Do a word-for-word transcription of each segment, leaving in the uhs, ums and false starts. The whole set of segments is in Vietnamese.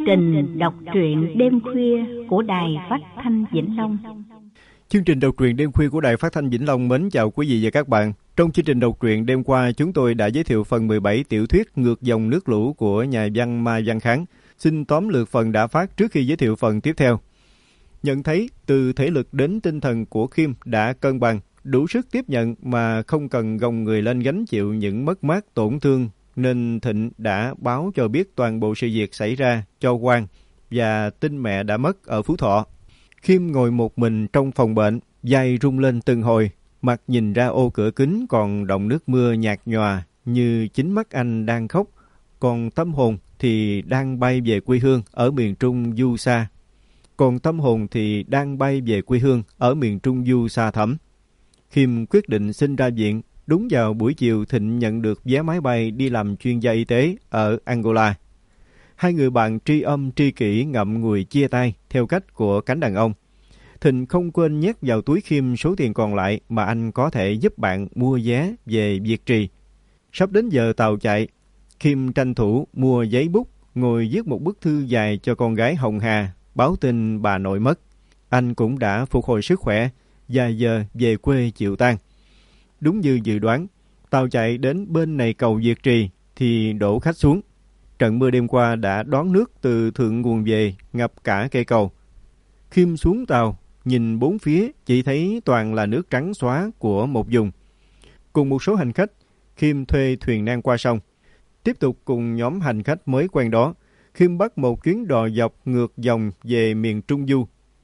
trình đọc truyện đêm khuya của Đài Phát thanh Vĩnh Long. Chương trình đọc truyện đêm khuya của Đài Phát thanh Vĩnh Long mến chào quý vị và các bạn. Trong chương trình đọc truyện đêm qua, chúng tôi đã giới thiệu phần mười bảy tiểu thuyết Ngược dòng nước lũ của nhà văn Mai Văn Kháng. Xin tóm lược phần đã phát trước khi giới thiệu phần tiếp theo. Nhận thấy từ thể lực đến tinh thần của Khiêm đã cân bằng, đủ sức tiếp nhận mà không cần gồng người lên gánh chịu những mất mát tổn thương, nên Thịnh đã báo cho biết toàn bộ sự việc xảy ra cho Quang và tin mẹ đã mất ở Phú Thọ. Khiêm ngồi một mình trong phòng bệnh, vai rung lên từng hồi, mặt nhìn ra ô cửa kính còn đọng nước mưa nhạt nhòa như chính mắt anh đang khóc, còn tâm hồn thì đang bay về quê hương ở miền Trung du xa. Còn tâm hồn thì đang bay về quê hương ở miền Trung du xa thẳm. Khiêm quyết định xin ra viện. Đúng vào buổi chiều, Thịnh nhận được vé máy bay đi làm chuyên gia y tế ở Angola. Hai người bạn tri âm tri kỷ ngậm ngùi chia tay theo cách của cánh đàn ông. Thịnh không quên nhét vào túi Khiêm số tiền còn lại mà anh có thể giúp bạn mua vé về Việt Trì. Sắp đến giờ tàu chạy, Khiêm tranh thủ mua giấy bút, ngồi viết một bức thư dài cho con gái Hồng Hà, báo tin bà nội mất. Anh cũng đã phục hồi sức khỏe và giờ về quê chịu tang. Đúng như dự đoán, tàu chạy đến bên này cầu Việt Trì thì đổ khách xuống. Trận mưa đêm qua đã đón nước từ thượng nguồn về, ngập cả cây cầu. Khiêm xuống tàu, nhìn bốn phía chỉ thấy toàn là nước trắng xóa của một vùng. Cùng một số hành khách, Khiêm thuê thuyền nan qua sông. Tiếp tục cùng nhóm hành khách mới quen đó, Khiêm bắt một chuyến đò dọc ngược dòng về miền Trung Du.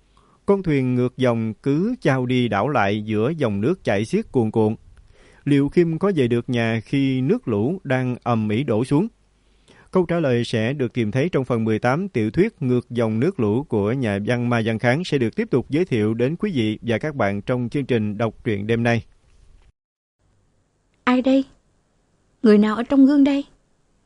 Con thuyền ngược dòng cứ chao đi đảo lại giữa dòng nước chảy xiết cuồn cuộn. Liệu Khiêm có về được nhà khi nước lũ đang ầm ĩ đổ xuống? Câu trả lời sẽ được tìm thấy trong phần mười tám tiểu thuyết Ngược dòng nước lũ của nhà văn Mai Văn Kháng sẽ được tiếp tục giới thiệu đến quý vị và các bạn trong chương trình đọc truyện đêm nay. Ai đây? Người nào ở trong gương đây?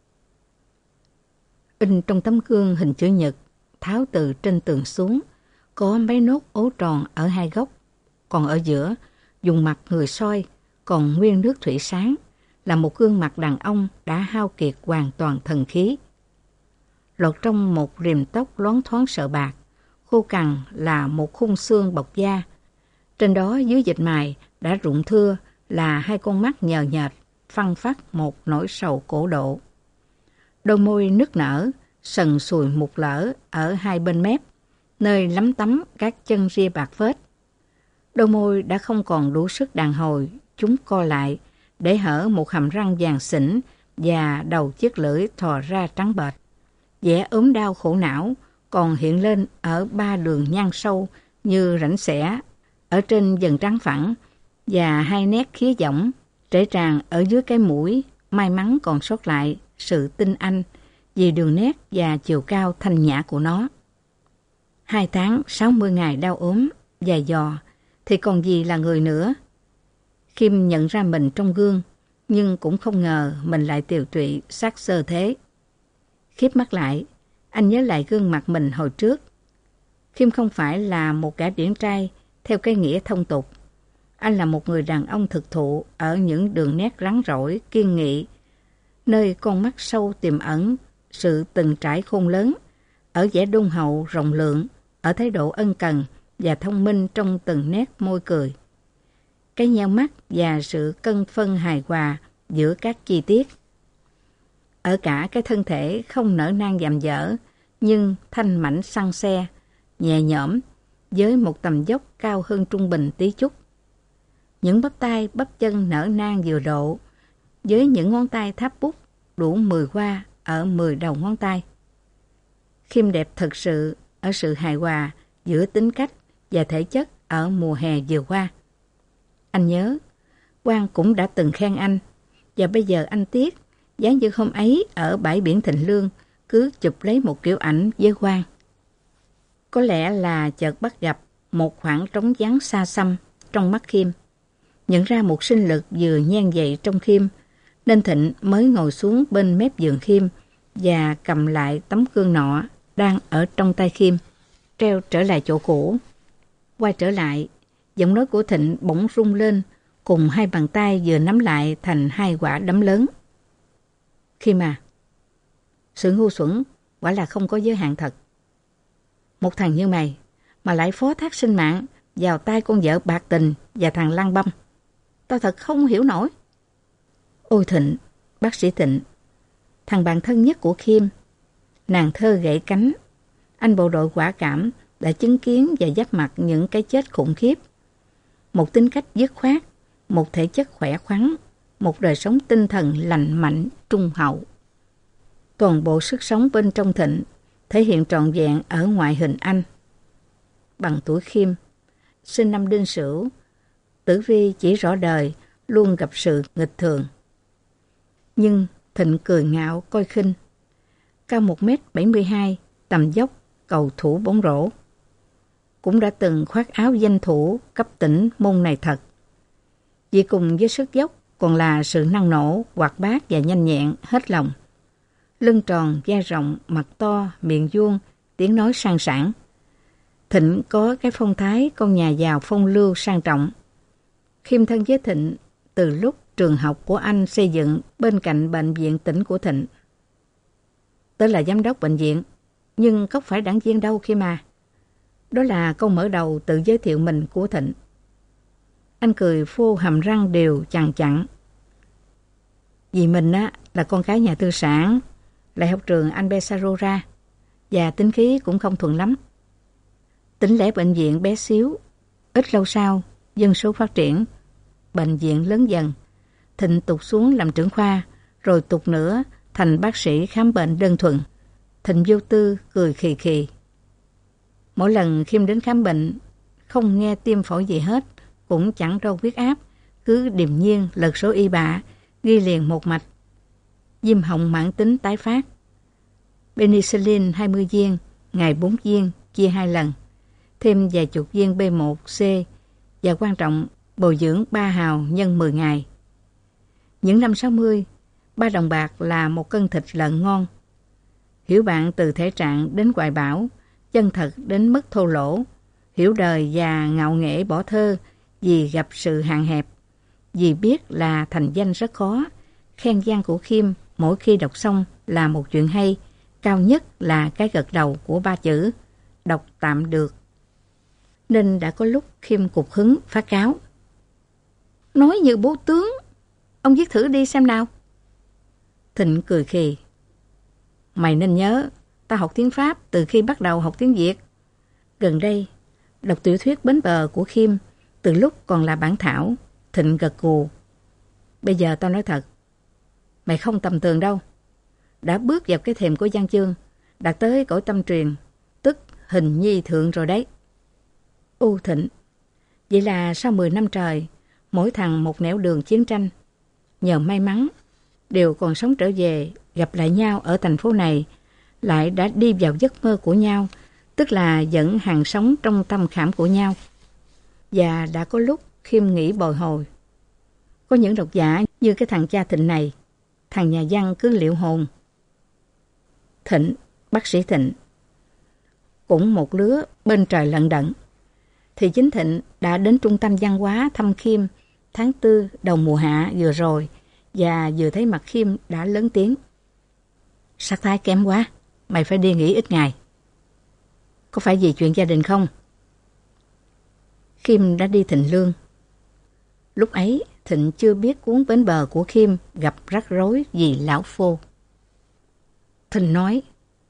In trong tấm gương hình chữ nhật, tháo từ trên tường xuống, có mấy nốt ố tròn ở hai góc, còn ở giữa, dùng mặt người soi, còn nguyên nước thủy sáng, là một gương mặt đàn ông đã hao kiệt hoàn toàn thần khí. Lọt trong một rìm tóc loáng thoáng sợ bạc, khô cằn là một khung xương bọc da. Trên đó dưới dịch mài đã rụng thưa là hai con mắt nhờ nhệt, phăng phắc một nỗi sầu cổ độ. Đôi môi nức nở, sần sùi mụt lở ở hai bên mép, nơi lấm tấm các chân ria bạc phết. Đôi môi đã không còn đủ sức đàn hồi, chúng co lại, để hở một hàm răng vàng xỉn và đầu chiếc lưỡi thò ra trắng bệch. Vẻ ốm đau khổ não còn hiện lên ở ba đường nhăn sâu như rãnh xẻ ở trên dần trắng phẳng, và hai nét khía giỏng trễ tràn ở dưới cái mũi. May mắn còn sót lại sự tinh anh vì đường nét và chiều cao thanh nhã của nó. Hai tháng sáu mươi ngày đau ốm, dài dò, thì còn gì là người nữa. Khiêm nhận ra mình trong gương, nhưng cũng không ngờ mình lại tiều tụy xác xơ thế. Khiếp mắt lại, anh nhớ lại gương mặt mình hồi trước. Khiêm không phải là một gã điển trai theo cái nghĩa thông tục. Anh là một người đàn ông thực thụ ở những đường nét rắn rỏi, kiên nghị, nơi con mắt sâu tiềm ẩn sự từng trải khôn lớn, ở vẻ đôn hậu rộng lượng, ở thái độ ân cần và thông minh trong từng nét môi cười. Cái nheo mắt và sự cân phân hài hòa giữa các chi tiết. Ở cả cái thân thể không nở nang dạm dở, nhưng thanh mảnh săn xe, nhẹ nhõm, với một tầm dốc cao hơn trung bình tí chút. Những bắp tay bắp chân nở nang vừa độ, với những ngón tay tháp bút đủ mười hoa ở mười đầu ngón tay. Khiêm đẹp thật sự ở sự hài hòa giữa tính cách và thể chất ở mùa hè vừa qua. Anh nhớ, Quang cũng đã từng khen anh, và bây giờ anh tiếc, giá như hôm ấy ở bãi biển Thịnh Lương cứ chụp lấy một kiểu ảnh với Quang. Có lẽ là chợt bắt gặp một khoảng trống vắng xa xăm trong mắt Khiêm, nhận ra một sinh lực vừa nhen dậy trong Khiêm, nên Thịnh mới ngồi xuống bên mép giường Khiêm và cầm lại tấm gương nọ đang ở trong tay Khiêm, treo trở lại chỗ cũ. Quay trở lại, giọng nói của Thịnh bỗng rung lên, cùng hai bàn tay vừa nắm lại thành hai quả đấm lớn. Khiêm à, sự ngu xuẩn quả là không có giới hạn thật. Một thằng như mày mà lại phó thác sinh mạng vào tay con vợ bạc tình và thằng lang băm. Tao thật không hiểu nổi. Ôi Thịnh, bác sĩ Thịnh, thằng bạn thân nhất của Khiêm, nàng thơ gãy cánh, anh bộ đội quả cảm đã chứng kiến và giáp mặt những cái chết khủng khiếp. Một tính cách dứt khoát, một thể chất khỏe khoắn, một đời sống tinh thần lành mạnh, trung hậu. Toàn bộ sức sống bên trong Thịnh thể hiện trọn vẹn ở ngoại hình anh. Bằng tuổi Khiêm, sinh năm Đinh Sửu, tử vi chỉ rõ đời, luôn gặp sự nghịch thường. Nhưng Thịnh cười ngạo coi khinh. Cao một mét bảy mươi hai, tầm dốc, cầu thủ bóng rổ. Cũng đã từng khoác áo danh thủ cấp tỉnh môn này thật. Chỉ cùng với sức dốc còn là sự năng nổ, hoạt bát và nhanh nhẹn hết lòng. Lưng tròn, da rộng, mặt to, miệng vuông, tiếng nói sang sảng. Thịnh có cái phong thái con nhà giàu phong lưu sang trọng. Khiêm thân với Thịnh từ lúc trường học của anh xây dựng bên cạnh bệnh viện tỉnh của Thịnh. Tớ là giám đốc bệnh viện, nhưng không phải đảng viên đâu Khiêm à. Đó là câu mở đầu tự giới thiệu mình của Thịnh. Anh cười phô hàm răng đều chằng chặn. Vì mình á là con cái nhà tư sản, lại học trường Anh Besaro ra, và tính khí cũng không thuận lắm. Tính lẻ bệnh viện bé xíu, ít lâu sau, dân số phát triển, bệnh viện lớn dần. Thịnh tụt xuống làm trưởng khoa, rồi tụt nữa thành bác sĩ khám bệnh đơn thuần. Thịnh vô tư cười khì khì. Mỗi lần Khiêm đến khám bệnh, không nghe tim phổi gì hết, cũng chẳng đo huyết áp, cứ điềm nhiên lật số y bạ, ghi liền một mạch. Viêm họng mãn tính tái phát. Penicillin hai mươi viên, ngày bốn viên, chia hai lần. Thêm vài chục viên B một C và quan trọng bồi dưỡng ba hào nhân mười ngày. Những năm sáu mươi, ba đồng bạc là một cân thịt lợn ngon. Hiểu bạn từ thể trạng đến hoài bão, chân thật đến mức thô lỗ, hiểu đời và ngạo nghễ bỏ thơ vì gặp sự hạn hẹp, vì biết là thành danh rất khó. Khen vang của Khiêm mỗi khi đọc xong là một chuyện hay, cao nhất là cái gật đầu của ba chữ, đọc tạm được. Nên đã có lúc Khiêm cục hứng phát cáo. Nói như bố tướng, ông viết thử đi xem nào. Thịnh cười khì. Mày nên nhớ, ta học tiếng Pháp từ khi bắt đầu học tiếng Việt. Gần đây, đọc tiểu thuyết Bến Bờ của Khiêm từ lúc còn là bản thảo. Thịnh gật gù. Bây giờ tao nói thật, mày không tầm thường đâu. Đã bước vào cái thềm của văn chương, đạt tới cõi tâm truyền, tức hình nhi thượng rồi đấy. U Thịnh, vậy là sau mười năm trời, mỗi thằng một nẻo đường chiến tranh. Nhờ may mắn, đều còn sống trở về, gặp lại nhau ở thành phố này, lại đã đi vào giấc mơ của nhau, tức là vẫn hàng sống trong tâm khảm của nhau. Và đã có lúc Khiêm nghĩ bồi hồi. Có những độc giả như cái thằng cha Thịnh này, thằng nhà văn cứ liệu hồn. Thịnh, bác sĩ Thịnh, cũng một lứa bên trời lận đận. Thì chính Thịnh đã đến trung tâm văn hóa thăm Khiêm tháng tư đầu mùa hạ vừa rồi, và vừa thấy mặt Khiêm đã lớn tiếng. Sắc thái kém quá, mày phải đi nghỉ ít ngày. Có phải vì chuyện gia đình không? Khiêm đã đi Thịnh Lương. Lúc ấy Thịnh chưa biết cuốn Bến Bờ của Khiêm gặp rắc rối vì lão phô. Thịnh nói,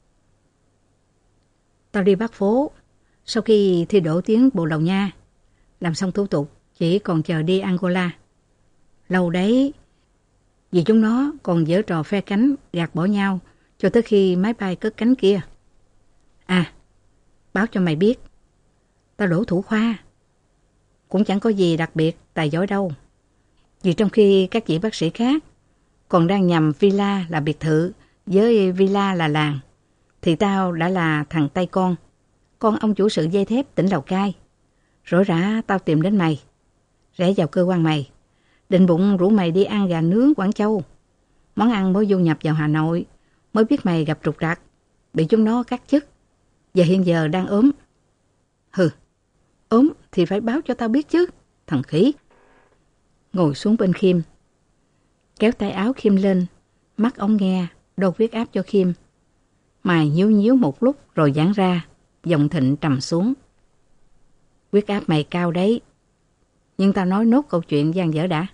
tao đi Bắc phố, sau khi thi đỗ tiếng Bồ Đào Nha, làm xong thủ tục, chỉ còn chờ đi Angola. Lâu đấy, vì chúng nó còn giở trò phe cánh gạt bỏ nhau cho tới khi máy bay cất cánh kia. À, báo cho mày biết, tao đỗ thủ khoa. Cũng chẳng có gì đặc biệt, tài giỏi đâu. Vì trong khi các vị bác sĩ khác còn đang nhầm villa là biệt thự với villa là làng, thì tao đã là thằng tay con, con ông chủ sự dây thép tỉnh Lào Cai. Rỗi rã tao tìm đến mày, rẽ vào cơ quan mày, định bụng rủ mày đi ăn gà nướng Quảng Châu. Món ăn mới du nhập vào Hà Nội, mới biết mày gặp trục trặc, bị chúng nó cắt chức, và hiện giờ đang ốm. Hừ, ốm thì phải báo cho tao biết chứ, thằng khỉ. Ngồi xuống bên Khiêm, kéo tay áo Khiêm lên, mắc ống nghe, đo huyết áp cho Khiêm. mày nhíu nhíu một lúc rồi giãn ra, giọng Thịnh trầm xuống. Huyết áp mày cao đấy, nhưng tao nói nốt câu chuyện dang dở đã.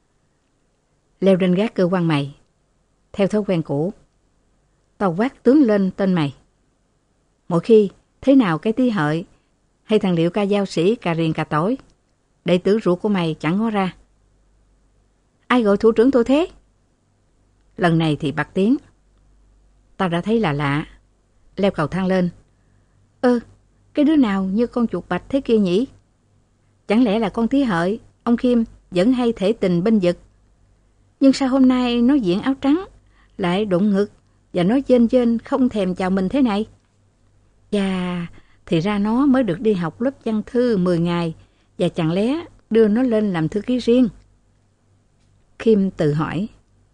Leo lên gác cơ quan mày. Theo thói quen cũ, tao quát tướng lên tên mày. Mỗi khi thế nào cái tí hợi hay thằng Liệu ca giao sĩ cà riền cà tỏi, đệ tử ruột của mày chẳng ngó ra. Ai gọi thủ trưởng tôi thế? Lần này thì bật tiếng. Tao đã thấy là lạ. Leo cầu thang lên. Ơ, cái đứa nào như con chuột bạch thế kia nhỉ? Chẳng lẽ là con tí hợi, ông Khiêm vẫn hay thể tình bênh vực. Nhưng sao hôm nay nó diện áo trắng, lại đụng ngực và nói dên dên không thèm chào mình thế này? Và thì ra nó mới được đi học lớp văn thư mười ngày và chẳng lẽ đưa nó lên làm thư ký riêng. Khiêm tự hỏi.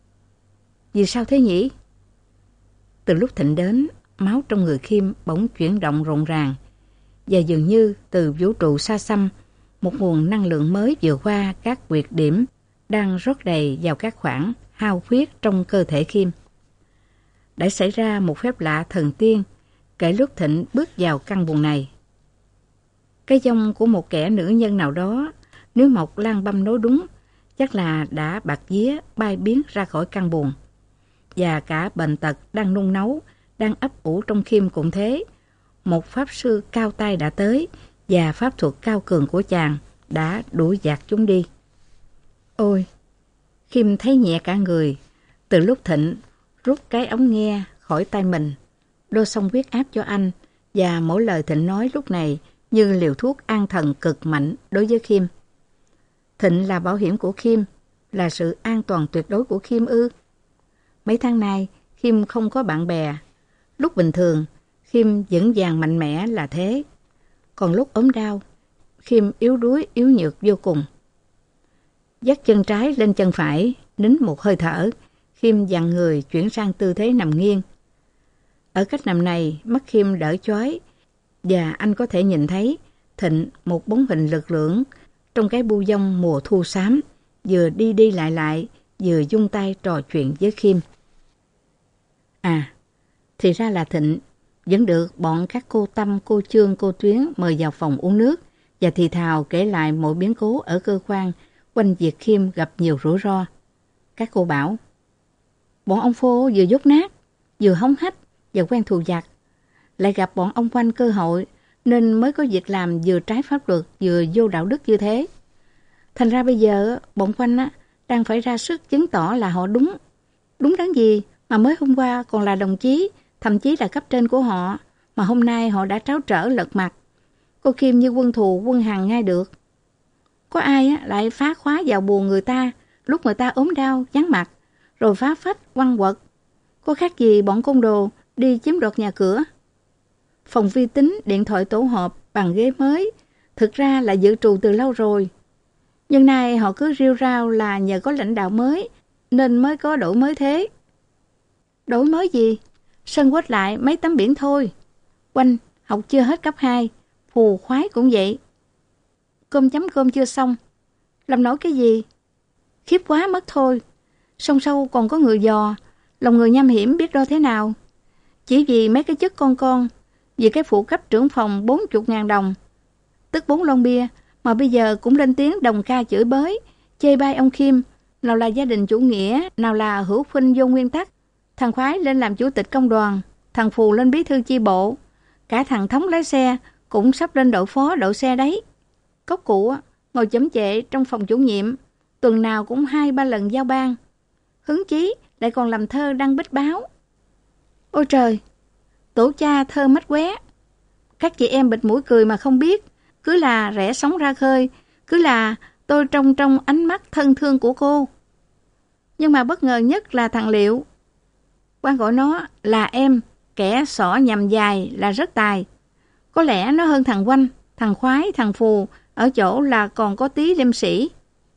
Vì sao thế nhỉ? Từ lúc Thịnh đến, máu trong người Khiêm bỗng chuyển động rộn ràng và dường như từ vũ trụ xa xăm, một nguồn năng lượng mới vừa qua các quyệt điểm đang rót đầy vào các khoảng hao khuyết trong cơ thể Khiêm. Đã xảy ra một phép lạ thần tiên kể lúc Thịnh bước vào căn buồng này. Cái dông của một kẻ nữ nhân nào đó, nếu Mộc Lan Băm nói đúng, chắc là đã bạt vía bay biến ra khỏi căn buồng. Và cả bệnh tật đang nung nấu, đang ấp ủ trong Khiêm cũng thế. Một pháp sư cao tay đã tới và pháp thuật cao cường của chàng đã đuổi dạt chúng đi. Ôi, Khiêm thấy nhẹ cả người từ lúc Thịnh rút cái ống nghe khỏi tay mình, đo xong huyết áp cho anh, và mỗi lời Thịnh nói lúc này như liều thuốc an thần cực mạnh đối với Khiêm. Thịnh là bảo hiểm của Khiêm, là sự an toàn tuyệt đối của Khiêm ư? Mấy tháng nay, Khiêm không có bạn bè. Lúc bình thường, Khiêm vững vàng mạnh mẽ là thế. Còn lúc ốm đau, Khiêm yếu đuối, yếu nhược vô cùng. Dắt chân trái lên chân phải, nín một hơi thở, Khiêm dặn người chuyển sang tư thế nằm nghiêng. Ở cách nằm này, mắt Khiêm đỡ chói, và anh có thể nhìn thấy Thịnh một bóng hình lực lưỡng trong cái bu dông mùa thu xám, vừa đi đi lại lại, vừa dung tay trò chuyện với Khiêm. À, thì ra là Thịnh vẫn được bọn các cô Tâm, cô Trương, cô Tuyến mời vào phòng uống nước và thì thào kể lại mọi biến cố ở cơ quan quanh việc Khiêm gặp nhiều rủi ro. Các cô bảo, bọn ông Phô vừa dốt nát, vừa hống hách và quen thù giặc, lại gặp bọn ông Quanh cơ hội nên mới có việc làm vừa trái pháp luật vừa vô đạo đức như thế. Thành ra bây giờ bọn Quanh á, đang phải ra sức chứng tỏ là họ đúng. Đúng đáng gì mà mới hôm qua còn là đồng chí, thậm chí là cấp trên của họ, mà hôm nay họ đã tráo trở lật mặt. Cô Khiêm như quân thù quân hằng ngay được. Có ai á, lại phá khóa vào buồng người ta lúc người ta ốm đau, vắng mặt, rồi phá phách, quăng quật. Có khác gì bọn côn đồ đi chiếm đoạt nhà cửa. Phòng vi tính, điện thoại tổ họp, bàn ghế mới, thực ra là dự trù từ lâu rồi. Nhưng nay họ cứ rêu rao là nhờ có lãnh đạo mới nên mới có đổi mới thế. Đổi mới gì? Sân quét lại mấy tấm biển thôi. Quanh học chưa hết cấp hai, phù khoái cũng vậy. Cơm chấm cơm chưa xong, làm nổi cái gì? Khiếp quá mất thôi. Sông sâu còn có người dò, lòng người nham hiểm biết đâu thế nào. Chỉ vì mấy cái chức con con, vì cái phụ cấp trưởng phòng bốn mươi ngàn đồng, tức bốn lon bia, mà bây giờ cũng lên tiếng đồng ca chửi bới, chê bai ông Khiêm, nào là gia đình chủ nghĩa, nào là hữu khuynh vô nguyên tắc. Thằng Khoái lên làm chủ tịch công đoàn, thằng Phù lên bí thư chi bộ, cả thằng Thống lái xe cũng sắp lên đội phó đội xe đấy. Cốc cụ ngồi chấm chệ trong phòng chủ nhiệm, tuần nào cũng hai ba lần giao ban. Hứng chí lại còn làm thơ đăng bích báo. Ôi trời, tổ cha thơ mách qué. Các chị em bịt mũi cười mà không biết, cứ là rẽ sóng ra khơi, cứ là tôi trong trong ánh mắt thân thương của cô. Nhưng mà bất ngờ nhất là thằng Liệu. Quan gọi nó là em, kẻ xỏ nhằm dài là rất tài. Có lẽ nó hơn thằng Quanh, thằng Khoái, thằng Phù, ở chỗ là còn có tí liêm sĩ.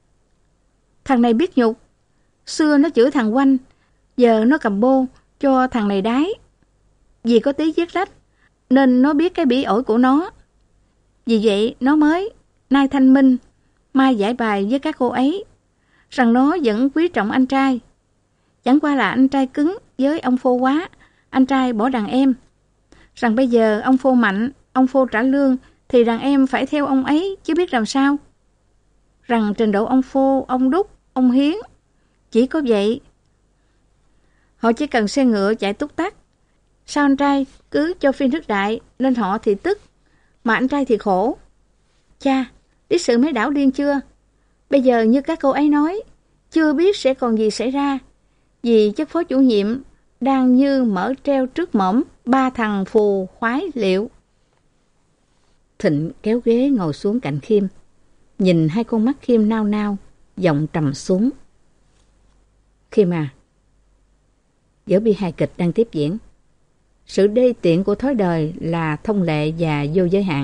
Thằng này biết nhục. Xưa nó chửi thằng Quanh, giờ nó cầm bô cho thằng này đái. Vì có tí viết lách, nên nó biết cái bỉ ổi của nó. Vì vậy nó mới nay thanh minh, mai giải bài với các cô ấy, rằng nó vẫn quý trọng anh trai. Chẳng qua là anh trai cứng với ông Phô quá, anh trai bỏ đàn em. Rằng bây giờ ông Phô mạnh, ông Phô trả lương, thì đàn em phải theo ông ấy, chứ biết làm sao. Rằng trình độ ông Phô, ông Đúc, ông Hiến, chỉ có vậy. Họ chỉ cần xe ngựa chạy túc tắc. Sao anh trai cứ cho phi nước đại, nên họ thì tức, mà anh trai thì khổ. Cha, biết sự mấy đảo điên chưa? Bây giờ như các cô ấy nói, chưa biết sẽ còn gì xảy ra. Vì chất phó chủ nhiệm đang như mở treo trước mõm ba thằng phù khoái liệu. Thịnh kéo ghế ngồi xuống cạnh Khiêm, nhìn hai con mắt Khiêm nao nao, giọng trầm xuống. Khiêm à, vở bi hài kịch đang tiếp diễn. Sự đê tiện của thói đời là thông lệ và vô giới hạn.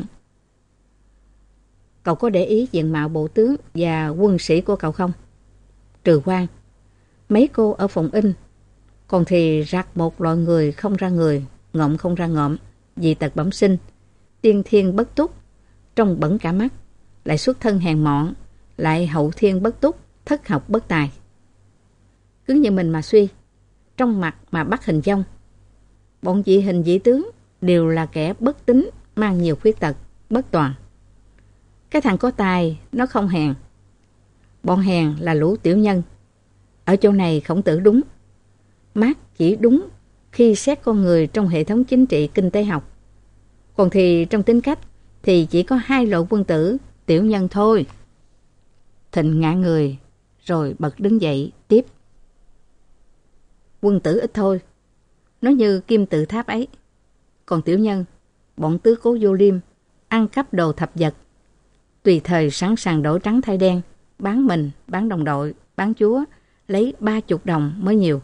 Cậu có để ý diện mạo bộ tướng và quân sĩ của cậu không? Trừ quan, mấy cô ở phòng in, còn thì rạc một loại người không ra người, ngộm không ra ngộm, dị tật bẩm sinh, tiên thiên bất túc, trông bẩn cả mắt, lại xuất thân hèn mọn, lại hậu thiên bất túc, thất học bất tài. Cứ như mình mà suy, trong mặt mà bắt hình dong. Bọn dị hình dị tướng đều là kẻ bất tín, mang nhiều khuyết tật, bất toàn. Cái thằng có tài nó không hèn. Bọn hèn là lũ tiểu nhân. Ở chỗ này Khổng Tử đúng. Mác chỉ đúng khi xét con người trong hệ thống chính trị kinh tế học. Còn thì trong tính cách thì chỉ có hai loại quân tử, tiểu nhân thôi. Thịnh ngã người rồi bật đứng dậy tiếp. Quân tử ít thôi, nó như kim tự tháp ấy. Còn tiểu nhân, bọn tứ cố vô liêm, ăn cắp đồ thập vật, tùy thời sẵn sàng đổi trắng thay đen, bán mình, bán đồng đội, bán chúa, lấy ba chục đồng mới nhiều.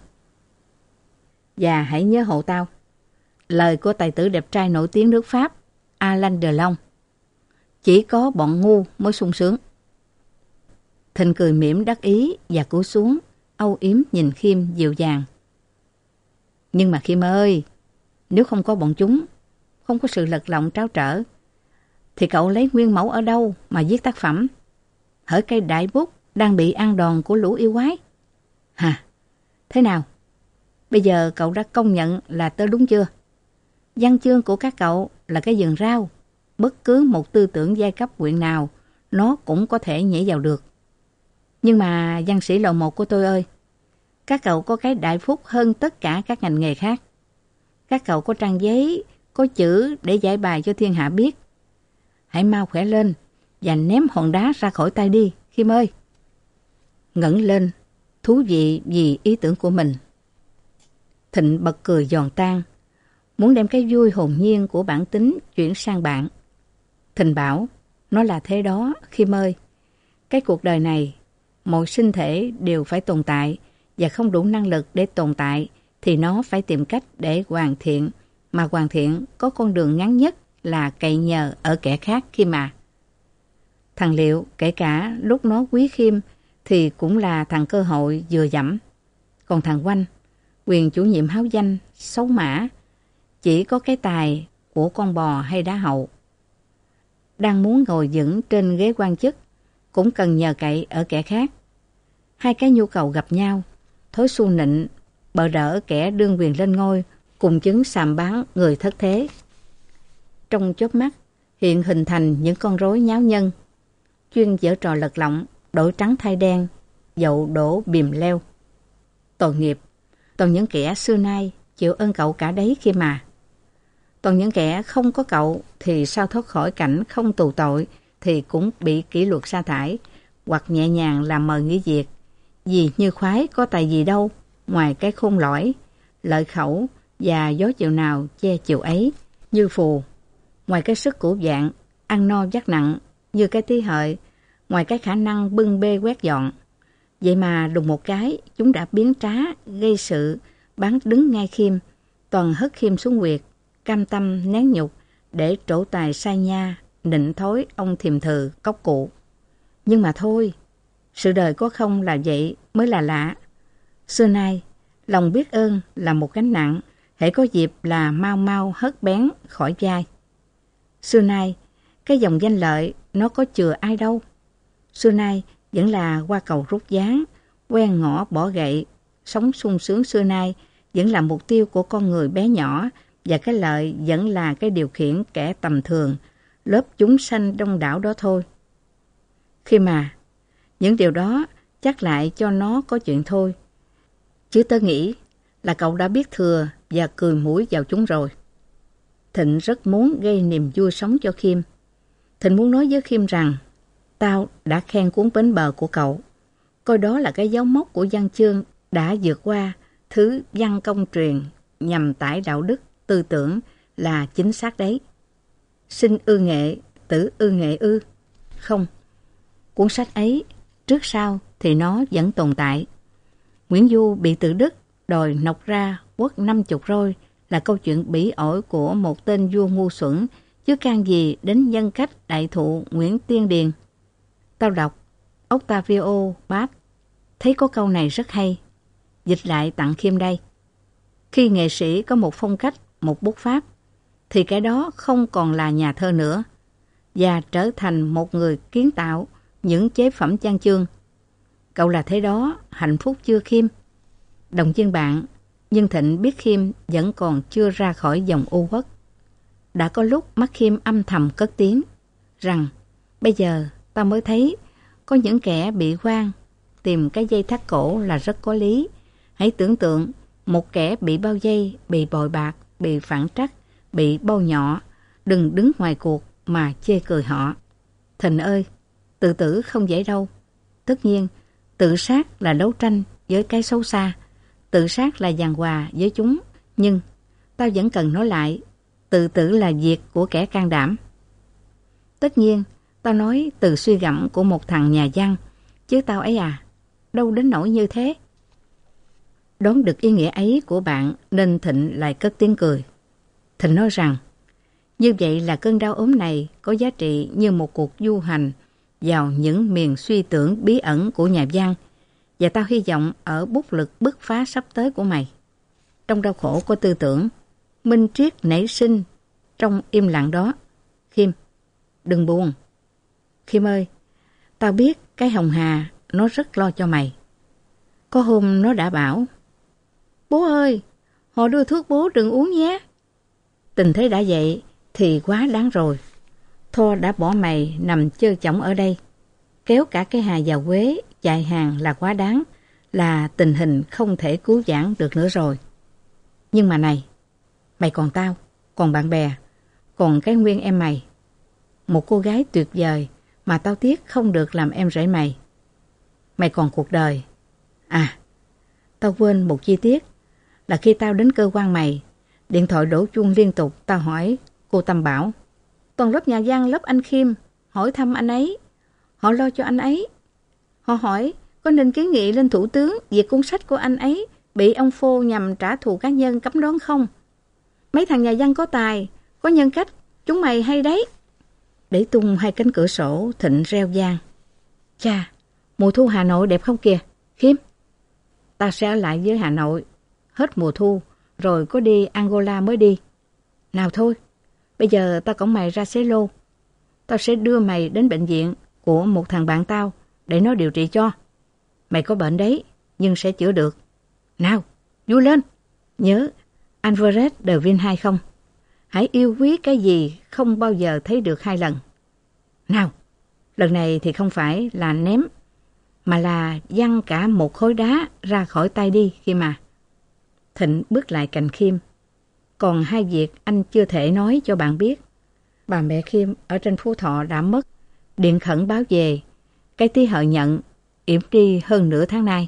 Và hãy nhớ hộ tao, lời của tài tử đẹp trai nổi tiếng nước Pháp Alain Delon, chỉ có bọn ngu mới sung sướng. Thịnh cười mỉm đắc ý và cúi xuống, âu yếm nhìn Khiêm dịu dàng. Nhưng mà Khiêm ơi, nếu không có bọn chúng, không có sự lật lọng tráo trở, thì cậu lấy nguyên mẫu ở đâu mà viết tác phẩm? Hỡi cây đại bút đang bị ăn đòn của lũ yêu quái. Hả? Thế nào? Bây giờ cậu đã công nhận là tớ đúng chưa? Văn chương của các cậu là cái vườn rau. Bất cứ một tư tưởng giai cấp quyện nào, nó cũng có thể nhảy vào được. Nhưng mà văn sĩ lầu một của tôi ơi, các cậu có cái đại phúc hơn tất cả các ngành nghề khác. Các cậu có trang giấy, có chữ để giải bài cho thiên hạ biết. Hãy mau khỏe lên và ném hòn đá ra khỏi tay đi, Khiêm ơi. Ngẩng lên, thú vị vì ý tưởng của mình. Thịnh bật cười giòn tan, muốn đem cái vui hồn nhiên của bản tính chuyển sang bạn. Thịnh bảo, nó là thế đó, Khiêm ơi. Cái cuộc đời này, mọi sinh thể đều phải tồn tại, và không đủ năng lực để tồn tại thì nó phải tìm cách để hoàn thiện, mà hoàn thiện có con đường ngắn nhất là cậy nhờ ở kẻ khác Khiêm mà. Thằng Liệu kể cả lúc nó quý Khiêm thì cũng là thằng cơ hội vừa dẫm. Còn thằng Oanh, quyền chủ nhiệm háo danh, xấu mã, chỉ có cái tài của con bò hay đá hậu. Đang muốn ngồi vững trên ghế quan chức, cũng cần nhờ cậy ở kẻ khác. Hai cái nhu cầu gặp nhau, thối xu nịnh, bợ đỡ kẻ đương quyền lên ngôi, cùng chứng sàm bán người thất thế. Trong chớp mắt, hiện hình thành những con rối nháo nhân, chuyên giở trò lật lọng, đổi trắng thay đen, dậu đổ bìm leo. Tội nghiệp, toàn những kẻ xưa nay chịu ơn cậu cả đấy Khiêm mà. Toàn những kẻ không có cậu thì sao thoát khỏi cảnh không tù tội thì cũng bị kỷ luật sa thải, hoặc nhẹ nhàng làm mời nghỉ việc. Vì như khoái có tài gì đâu, ngoài cái khôn lõi, lợi khẩu và gió chiều nào che chiều ấy, như phù. Ngoài cái sức của vạn, ăn no vác nặng, như cái tí hợi, ngoài cái khả năng bưng bê quét dọn. Vậy mà đùng một cái, chúng đã biến trá, gây sự, bán đứng ngay Khiêm, toàn hất Khiêm xuống huyệt, cam tâm nén nhục, để trổ tài sai nha, nịnh thối ông thiềm thừ, cốc cụ. Nhưng mà thôi, sự đời có không là vậy mới là lạ. Xưa nay, lòng biết ơn là một gánh nặng, hễ có dịp là mau mau hất bén khỏi vai. Xưa nay, cái dòng danh lợi nó có chừa ai đâu. Xưa nay vẫn là qua cầu rút gián, quen ngõ bỏ gậy, sống sung sướng xưa nay vẫn là mục tiêu của con người bé nhỏ và cái lợi vẫn là cái điều khiển kẻ tầm thường, lớp chúng sanh đông đảo đó thôi. Khi mà những điều đó chắc lại cho nó có chuyện thôi. Chứ tớ nghĩ là cậu đã biết thừa và cười mũi vào chúng rồi. Thịnh rất muốn gây niềm vui sống cho Khiêm. Thịnh muốn nói với Khiêm rằng tao đã khen cuốn Bến Bờ của cậu. Coi đó là cái dấu mốc của văn chương đã vượt qua thứ văn công truyền nhằm tải đạo đức, tư tưởng là chính xác đấy. Sinh ư nghệ, tử ư nghệ ư? Không. Cuốn sách ấy, trước sau thì nó vẫn tồn tại. Nguyễn Du bị tự Đức đòi nọc ra quất năm chục roi là câu chuyện bỉ ổi của một tên vua ngu xuẩn, chứ can gì đến nhân cách đại thụ Nguyễn Tiên Điền. Tao đọc Octavio Paz, thấy có câu này rất hay, dịch lại tặng Khiêm đây. Khi nghệ sĩ có một phong cách, một bút pháp, thì cái đó không còn là nhà thơ nữa, và trở thành một người kiến tạo những chế phẩm văn chương. Cậu là thế đó, hạnh phúc chưa Khiêm? Đồng viên bạn, nhưng Thịnh biết Khiêm vẫn còn chưa ra khỏi dòng u uất. Đã có lúc mắt Khiêm âm thầm cất tiếng, rằng bây giờ tao mới thấy có những kẻ bị quan tìm cái dây thắt cổ là rất có lý. Hãy tưởng tượng một kẻ bị bao dây, bị bội bạc, bị phản trắc, bị bâu nhọ, đừng đứng ngoài cuộc mà chê cười họ. Thịnh ơi, tự tử không dễ đâu. Tất nhiên, tự sát là đấu tranh với cái xấu xa, tự sát là giằng hòa với chúng, nhưng tao vẫn cần nói lại, tự tử là việc của kẻ can đảm. Tất nhiên, tao nói từ suy gẫm của một thằng nhà văn, chứ tao ấy à, đâu đến nỗi như thế. Đoán được ý nghĩa ấy của bạn nên Thịnh lại cất tiếng cười. Thịnh nói rằng, như vậy là cơn đau ốm này có giá trị như một cuộc du hành vào những miền suy tưởng bí ẩn của nhà văn, và tao hy vọng ở bút lực bứt phá sắp tới của mày. Trong đau khổ có tư tưởng, minh triết nảy sinh trong im lặng đó. Khiêm, đừng buồn. Khiêm ơi, tao biết cái Hồng Hà nó rất lo cho mày. Có hôm nó đã bảo, bố ơi, họ đưa thuốc bố đừng uống nhé. Tình thế đã vậy thì quá đáng rồi. Tho đã bỏ mày nằm chơ chỏng ở đây. Kéo cả cái Hà vào Quế chạy hàng là quá đáng, là tình hình không thể cứu vãn được nữa rồi. Nhưng mà này, mày còn tao, còn bạn bè, còn cái Nguyên em mày. Một cô gái tuyệt vời mà tao tiếc không được làm em rể mày. Mày còn cuộc đời. À, tao quên một chi tiết, là khi tao đến cơ quan mày, điện thoại đổ chuông liên tục, tao hỏi cô Tâm Bảo. Toàn lớp nhà văn lớp anh Khiêm hỏi thăm anh ấy. Họ lo cho anh ấy. Họ hỏi có nên kiến nghị lên thủ tướng việc cuốn sách của anh ấy bị ông Phô nhằm trả thù cá nhân cấm đoán không? Mấy thằng nhà văn có tài, có nhân cách, chúng mày hay đấy. Để tung hai cánh cửa sổ, Thịnh reo vang. Chà, mùa thu Hà Nội đẹp không kìa, Khiêm? Ta sẽ ở lại với Hà Nội, hết mùa thu, rồi có đi Angola mới đi. Nào thôi, bây giờ tao cõng mày ra xế lô. Tao sẽ đưa mày đến bệnh viện của một thằng bạn tao để nó điều trị cho. Mày có bệnh đấy, nhưng sẽ chữa được. Nào, vui lên. Nhớ Alvarez de Vinhai không? Hãy yêu quý cái gì không bao giờ thấy được hai lần. Nào, lần này thì không phải là ném, mà là văng cả một khối đá ra khỏi tay đi khi mà. Thịnh bước lại cạnh Khiêm. Còn hai việc anh chưa thể nói cho bạn biết. Bà mẹ Khiêm ở trên Phú Thọ đã mất. Điện khẩn báo về. Cái tí hợi nhận yểm đi hơn nửa tháng nay.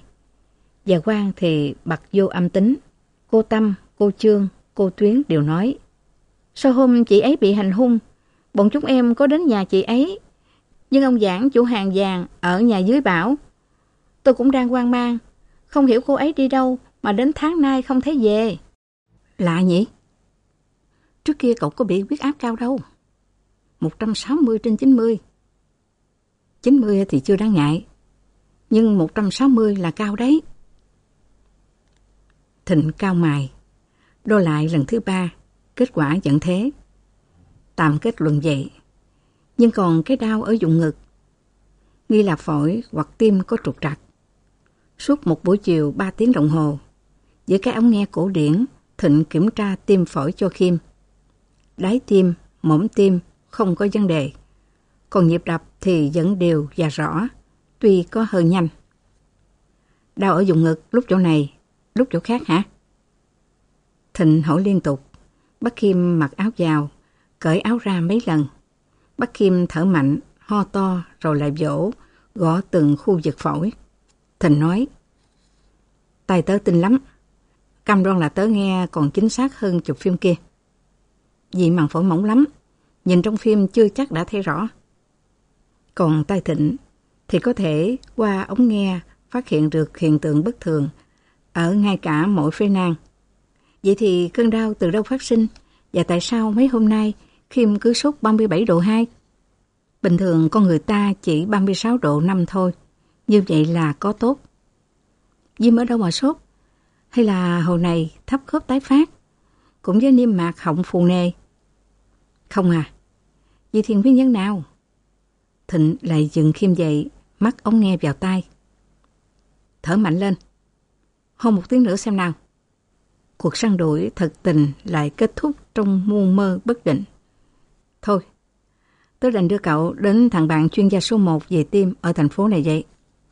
Và Quang thì bật vô âm tính. Cô Tâm, cô Trương, cô Tuyến đều nói. Sau hôm chị ấy bị hành hung, bọn chúng em có đến nhà chị ấy. Nhưng ông Giảng, chủ hàng vàng ở nhà dưới bảo. Tôi cũng đang hoang mang, không hiểu cô ấy đi đâu mà đến tháng nay không thấy về. Lạ nhỉ? Trước kia cậu có bị huyết áp cao đâu. một trăm sáu mươi trên chín mươi. chín mươi thì chưa đáng ngại, nhưng một trăm sáu mươi là cao đấy. Thịnh cao mày, đo lại lần thứ ba, kết quả vẫn thế. Tạm kết luận vậy, nhưng còn cái đau ở vùng ngực, nghi là phổi hoặc tim có trục trặc. Suốt một buổi chiều ba tiếng đồng hồ, Giữa cái ống nghe cổ điển, Thịnh kiểm tra tim phổi cho Khiêm. Đáy tim, mỏm tim không có vấn đề. Còn nhịp đập thì vẫn đều và rõ, tuy có hơi nhanh. Đau ở vùng ngực, lúc chỗ này, lúc chỗ khác hả? Thịnh hỏi liên tục. Bác Khiêm mặc áo vào, cởi áo ra mấy lần. Bác Khiêm thở mạnh, ho to rồi lại vỗ, gõ từng khu vực phổi. Thịnh nói, tay tớ tinh lắm. Cam đoan là tớ nghe còn chính xác hơn chụp phim kia. Vì màng phổi mỏng lắm, nhìn trong phim chưa chắc đã thấy rõ. Còn tay Thịnh thì có thể qua ống nghe phát hiện được hiện tượng bất thường ở ngay cả mỗi phế nang. Vậy thì cơn đau từ đâu phát sinh? Và tại sao mấy hôm nay Khiêm cứ sốt ba mươi bảy độ hai? Bình thường con người ta chỉ ba mươi sáu độ năm thôi. Như vậy là có tốt. Viêm ở đâu mà sốt? Hay là hồi này thấp khớp tái phát? Cũng với niêm mạc họng phù nề? Không à. Vậy thì nguyên nhân nào? Thịnh lại dừng Khiêm dậy, mắc ống nghe vào tai. Thở mạnh lên. Hôn một tiếng nữa xem nào. Cuộc săn đuổi thật tình lại kết thúc trong muôn mơ bất định. Thôi, tôi đành đưa cậu đến thằng bạn chuyên gia số một về tim ở thành phố này vậy.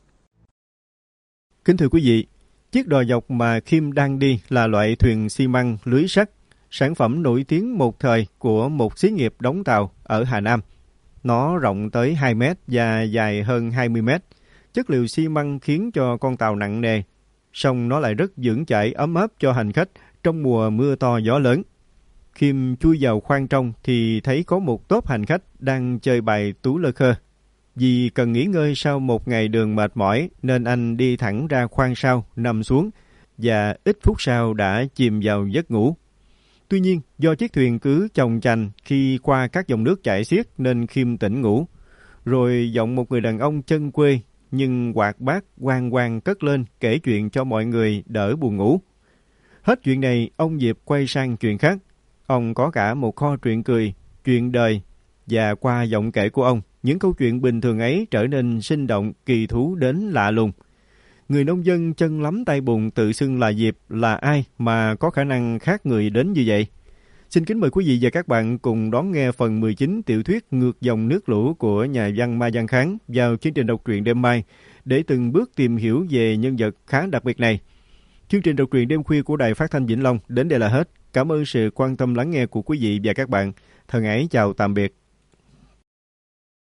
Kính thưa quý vị, chiếc đò dọc mà Khiêm đang đi là loại thuyền xi măng lưới sắt, sản phẩm nổi tiếng một thời của một xí nghiệp đóng tàu ở Hà Nam. Nó rộng tới hai mét và dài hơn hai mươi mét. Chất liệu xi măng khiến cho con tàu nặng nề, song nó lại rất vững chãi ấm áp cho hành khách trong mùa mưa to gió lớn. Khiêm chui vào khoang trong thì thấy có một tốp hành khách đang chơi bài tú lơ khơ. Vì cần nghỉ ngơi sau một ngày đường mệt mỏi nên anh đi thẳng ra khoang sau, nằm xuống và ít phút sau đã chìm vào giấc ngủ. Tuy nhiên, do chiếc thuyền cứ chồng chành khi qua các dòng nước chảy xiết nên Khiêm tỉnh ngủ. Rồi giọng một người đàn ông chân quê nhưng hoạt bát quang quang cất lên kể chuyện cho mọi người đỡ buồn ngủ. Hết chuyện này, ông Diệp quay sang chuyện khác. Ông có cả một kho truyện cười, chuyện đời, và qua giọng kể của ông, những câu chuyện bình thường ấy trở nên sinh động, kỳ thú đến lạ lùng. Người nông dân chân lắm tay bùn tự xưng là Diệp là ai mà có khả năng khác người đến như vậy? Xin kính mời quý vị và các bạn cùng đón nghe phần mười chín tiểu thuyết Ngược dòng nước lũ của nhà văn Mai Văn Kháng vào chương trình đọc truyện đêm mai để từng bước tìm hiểu về nhân vật khá đặc biệt này. Chương trình đọc truyện đêm khuya của Đài Phát thanh Vĩnh Long đến đây là hết. Cảm ơn sự quan tâm lắng nghe của quý vị và các bạn. Thân ái chào tạm biệt.